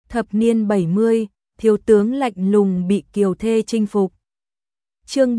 Thập niên 70, thiếu tướng lạnh lùng bị kiều thê chinh phục. Chương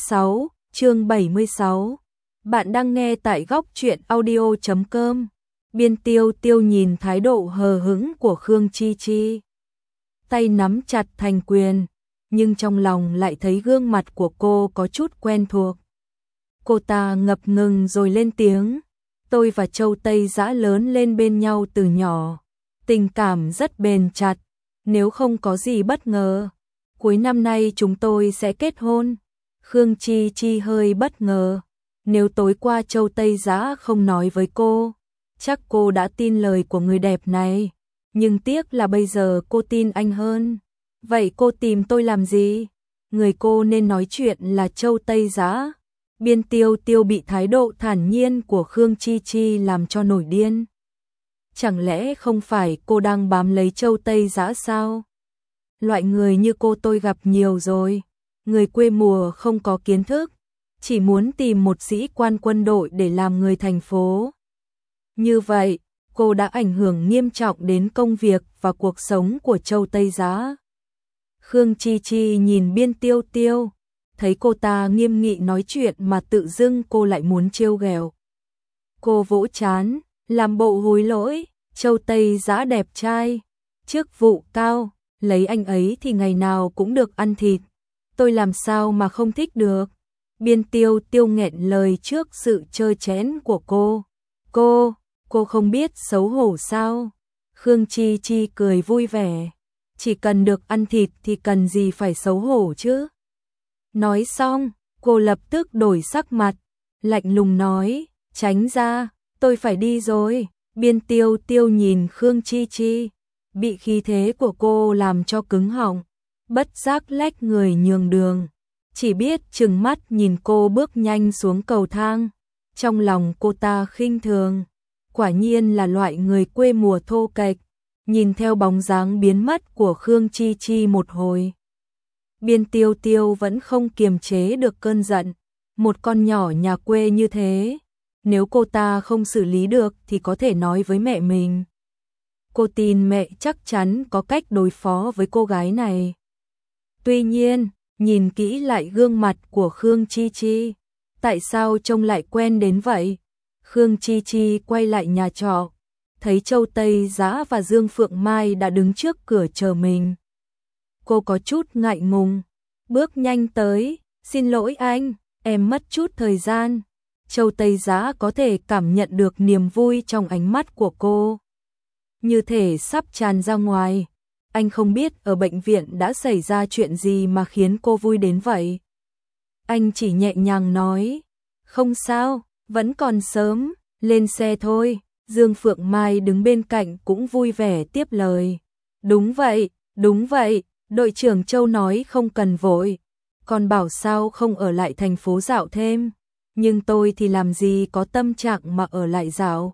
76. Bạn đang nghe tại góc truyện audio.com. Biên Tiêu Tiêu nhìn thái độ hờ hững của Khương Chi Chi, tay nắm chặt thành quyền, nhưng trong lòng lại thấy gương mặt của cô có chút quen thuộc. Cô ta ngập ngừng rồi lên tiếng, tôi và Châu Tây Dã lớn lên bên nhau từ nhỏ, tình cảm rất bền chặt, nếu không có gì bất ngờ, cuối năm nay chúng tôi sẽ kết hôn. Khương Chi Chi hơi bất ngờ, nếu tối qua Châu Tây Dã không nói với cô, chắc cô đã tin lời của người đẹp này, nhưng tiếc là bây giờ cô tin anh hơn. Vậy cô tìm tôi làm gì? Người cô nên nói chuyện là Châu Tây Dã. Biên Tiêu Tiêu bị thái độ thản nhiên của Khương Chi Chi làm cho nổi điên. Chẳng lẽ không phải cô đang bám lấy Châu Tây Dã sao? Loại người như cô tôi gặp nhiều rồi, người quê mùa không có kiến thức, chỉ muốn tìm một sĩ quan quân đội để làm người thành phố. Như vậy, cô đã ảnh hưởng nghiêm trọng đến công việc và cuộc sống của Châu Tây Dã. Khương Chi Chi nhìn Biên Tiêu Tiêu, thấy cô ta nghiêm nghị nói chuyện mà tự dưng cô lại muốn trêu ghẹo. Cô vỗ trán, làm bộ hối lỗi, Châu Tây Dã đẹp trai, chức vụ cao, lấy anh ấy thì ngày nào cũng được ăn thịt, tôi làm sao mà không thích được. Biên Tiêu Tiêu nghẹn lời trước sự trơ trẽn của cô. Cô không biết xấu hổ sao? Khương Chi Chi cười vui vẻ, chỉ cần được ăn thịt thì cần gì phải xấu hổ chứ. Nói xong, cô lập tức đổi sắc mặt, lạnh lùng nói, tránh ra, tôi phải đi rồi. Biên Tiêu Tiêu nhìn Khương Chi Chi, bị khí thế của cô làm cho cứng họng, bất giác lách người nhường đường, chỉ biết trừng mắt nhìn cô bước nhanh xuống cầu thang. Trong lòng cô ta khinh thường, quả nhiên là loại người quê mùa thô kệch. Nhìn theo bóng dáng biến mất của Khương Chi Chi một hồi, Biên Tiêu Tiêu vẫn không kiềm chế được cơn giận. Một con nhỏ nhà quê như thế, nếu cô ta không xử lý được thì có thể nói với mẹ mình. Cô tin mẹ chắc chắn có cách đối phó với cô gái này. Tuy nhiên, nhìn kỹ lại gương mặt của Khương Chi Chi, tại sao trông lại quen đến vậy? Khương Chi Chi quay lại nhà trọ, thấy Châu Tây Dã và Dương Phượng Mai đã đứng trước cửa chờ mình. Cô có chút ngại ngùng, bước nhanh tới, xin lỗi anh, em mất chút thời gian. Châu Tây Dã có thể cảm nhận được niềm vui trong ánh mắt của cô, như thể sắp tràn ra ngoài. Anh không biết ở bệnh viện đã xảy ra chuyện gì mà khiến cô vui đến vậy. Anh chỉ nhẹ nhàng nói, không sao, vẫn còn sớm, lên xe thôi. Dương Phượng Mai đứng bên cạnh cũng vui vẻ tiếp lời. Đúng vậy, đội trưởng Châu nói không cần vội, còn bảo sao không ở lại thành phố dạo thêm, nhưng tôi thì làm gì có tâm trạng mà ở lại dạo.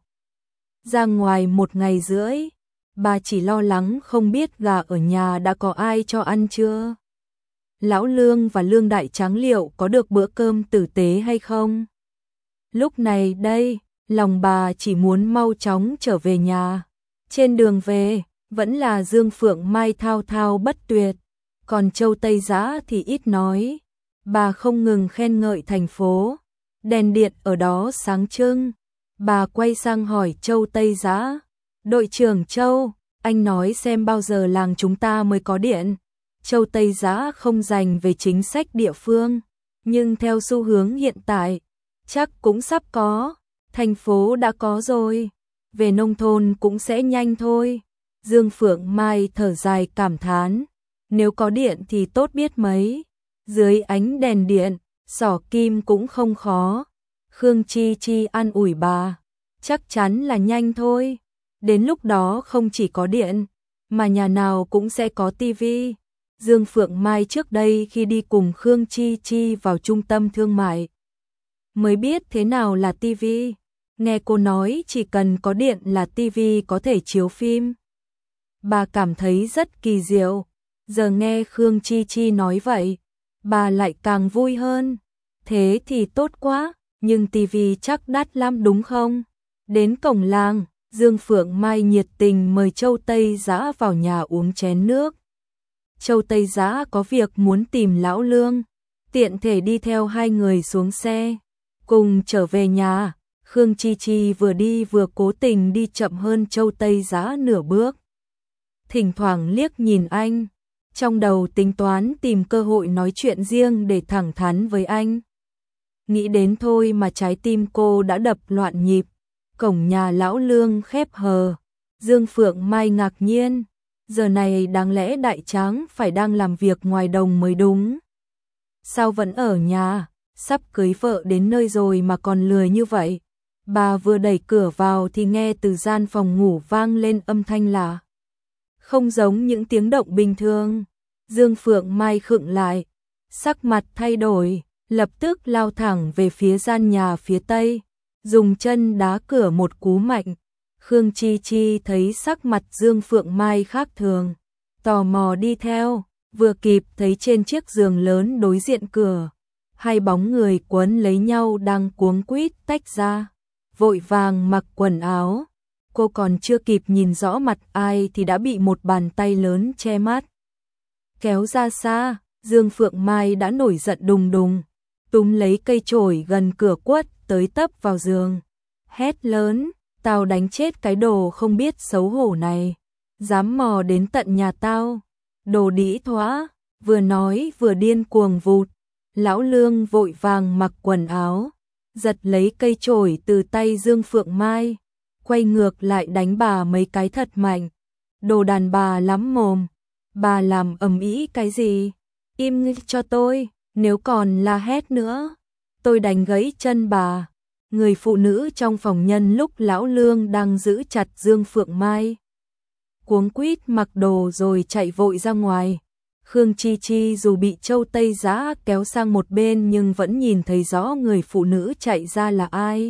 Ra ngoài 1 ngày rưỡi, bà chỉ lo lắng không biết gà ở nhà đã có ai cho ăn chưa. Lão Lương và Lương Đại Tráng liệu có được bữa cơm tử tế hay không? Lúc này đây, lòng bà chỉ muốn mau chóng trở về nhà. Trên đường về, vẫn là Dương Phượng Mai thao thao bất tuyệt, còn Châu Tây Dã thì ít nói. Bà không ngừng khen ngợi thành phố, đèn điện ở đó sáng trưng. Bà quay sang hỏi Châu Tây Dã, đội trưởng Châu, anh nói xem bao giờ làng chúng ta mới có điện. Châu Tây Dã không dành về chính sách địa phương, nhưng theo xu hướng hiện tại, chắc cũng sắp có. Thành phố đã có rồi, về nông thôn cũng sẽ nhanh thôi. Dương Phượng Mai thở dài cảm thán, nếu có điện thì tốt biết mấy. Dưới ánh đèn điện, xỏ kim cũng không khó. Khương Chi Chi an ủi bà, chắc chắn là nhanh thôi. Đến lúc đó không chỉ có điện, mà nhà nào cũng sẽ có tivi. Dương Phượng Mai trước đây khi đi cùng Khương Chi Chi vào trung tâm thương mại, mới biết thế nào là tivi. Nghe cô nói chỉ cần có điện là tivi có thể chiếu phim. Bà cảm thấy rất kỳ diệu. Giờ nghe Khương Chi Chi nói vậy, bà lại càng vui hơn. Thế thì tốt quá, nhưng tivi chắc đắt lắm đúng không? Đến cổng làng, Dương Phượng Mai nhiệt tình mời Châu Tây Dã vào nhà uống chén nước. Châu Tây Dã có việc muốn tìm Lão Lương, tiện thể đi theo hai người xuống xe, cùng trở về nhà. Khương Chi Chi vừa đi vừa cố tình đi chậm hơn Châu Tây Dã nửa bước. Thỉnh thoảng liếc nhìn anh, trong đầu tính toán tìm cơ hội nói chuyện riêng để thẳng thắn với anh. Nghĩ đến thôi mà trái tim cô đã đập loạn nhịp. Cổng nhà Lão Lương khép hờ. Dương Phượng Mai ngạc nhiên, giờ này đáng lẽ Đại Tráng phải đang làm việc ngoài đồng mới đúng. Sao vẫn ở nhà, sắp cưới vợ đến nơi rồi mà còn lười như vậy. Bà vừa đẩy cửa vào thì nghe từ gian phòng ngủ vang lên âm thanh lạ. Không giống những tiếng động bình thường. Dương Phượng Mai khựng lại, sắc mặt thay đổi, lập tức lao thẳng về phía gian nhà phía tây, dùng chân đá cửa một cú mạnh. Khương Chi Chi thấy sắc mặt Dương Phượng Mai khác thường, tò mò đi theo, vừa kịp thấy trên chiếc giường lớn đối diện cửa, hai bóng người quấn lấy nhau đang cuống quýt tách ra, vội vàng mặc quần áo. Cô còn chưa kịp nhìn rõ mặt ai thì đã bị một bàn tay lớn che mắt. Kéo ra xa, Dương Phượng Mai đã nổi giận đùng đùng, túm lấy cây chổi gần cửa quất tới tấp vào giường. Hét lớn, tao đánh chết cái đồ không biết xấu hổ này, dám mò đến tận nhà tao, đồ đĩ thoá, vừa nói vừa điên cuồng vụt. Lão Lương vội vàng mặc quần áo, giật lấy cây chổi từ tay Dương Phượng Mai, quay ngược lại đánh bà mấy cái thật mạnh. Đồ đàn bà lắm mồm, bà làm ầm ĩ cái gì? Im cho tôi, nếu còn la hét nữa, tôi đánh gãy chân bà. Người phụ nữ trong phòng nhân lúc Lão Lương đang giữ chặt Dương Phượng Mai, cuống quýt mặc đồ rồi chạy vội ra ngoài. Khương Chi Chi dù bị Châu Tây Dã kéo sang một bên nhưng vẫn nhìn thấy rõ người phụ nữ chạy ra là ai.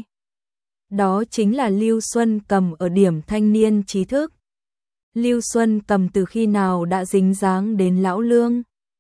Đó chính là Lưu Xuân Cầm ở điểm thanh niên trí thức. Lưu Xuân Cầm từ khi nào đã dính dáng đến Lão Lương.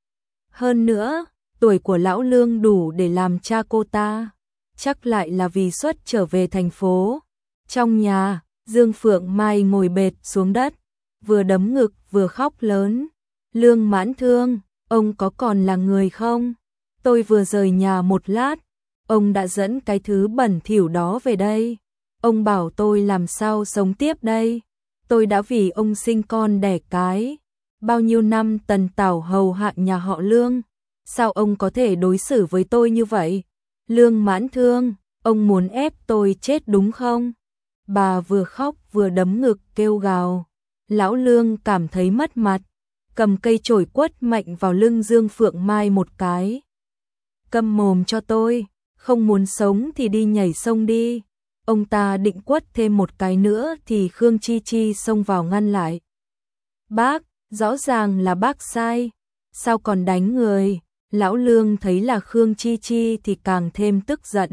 Hơn nữa, tuổi của Lão Lương đủ để làm cha cô ta, chắc lại là vì xuất trở về thành phố. Trong nhà, Dương Phượng Mai ngồi bệt xuống đất, vừa đấm ngực vừa khóc lớn. Lương Mãn Thương, ông có còn là người không? Tôi vừa rời nhà một lát, ông đã dẫn cái thứ bẩn thỉu đó về đây. Ông bảo tôi làm sao sống tiếp đây? Tôi đã vì ông sinh con đẻ cái. Bao nhiêu năm tần tảo hầu hạ nhà họ Lương, sao ông có thể đối xử với tôi như vậy? Lương Mãn Thương, ông muốn ép tôi chết đúng không? Bà vừa khóc vừa đấm ngực kêu gào. Lão Lương cảm thấy mất mặt, cầm cây chổi quất mạnh vào lưng Dương Phượng Mai một cái. Câm mồm cho tôi, không muốn sống thì đi nhảy sông đi. Ông ta định quất thêm một cái nữa thì Khương Chi Chi xông vào ngăn lại. Bác, rõ ràng là bác sai, sao còn đánh người? Lão Lương thấy là Khương Chi Chi thì càng thêm tức giận.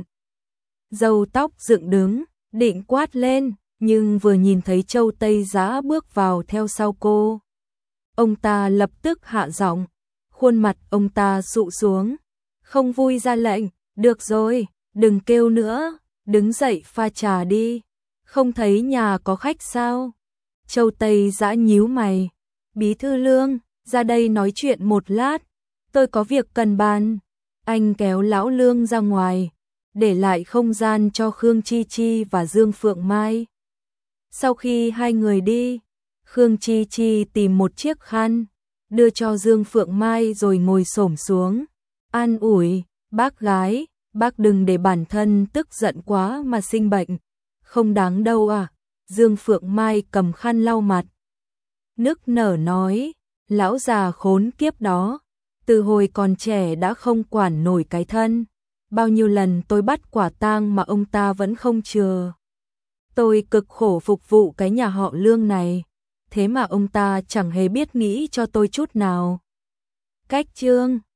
Râu tóc dựng đứng, định quát lên, nhưng vừa nhìn thấy Châu Tây Dã bước vào theo sau cô, ông ta lập tức hạ giọng, khuôn mặt ông ta sụ xuống, không vui ra lệnh, được rồi, đừng kêu nữa, đứng dậy pha trà đi, không thấy nhà có khách sao? Châu Tây Dã nhíu mày, Bí thư Lương, ra đây nói chuyện một lát, tôi có việc cần bàn. Anh kéo Lão Lương ra ngoài, để lại không gian cho Khương Chi Chi và Dương Phượng Mai. Sau khi hai người đi, Khương Chi Chi tìm một chiếc khăn, đưa cho Dương Phượng Mai rồi ngồi xổm xuống, an ủi, bác gái, bác đừng để bản thân tức giận quá mà sinh bệnh, không đáng đâu à. Dương Phượng Mai cầm khăn lau mặt, nức nở nói, lão già khốn kiếp đó, từ hồi còn trẻ đã không quản nổi cái thân, bao nhiêu lần tôi bắt quả tang mà ông ta vẫn không chừa. Tôi cực khổ phục vụ cái nhà họ Lương này, thế mà ông ta chẳng hề biết nghĩ cho tôi chút nào. Cách chương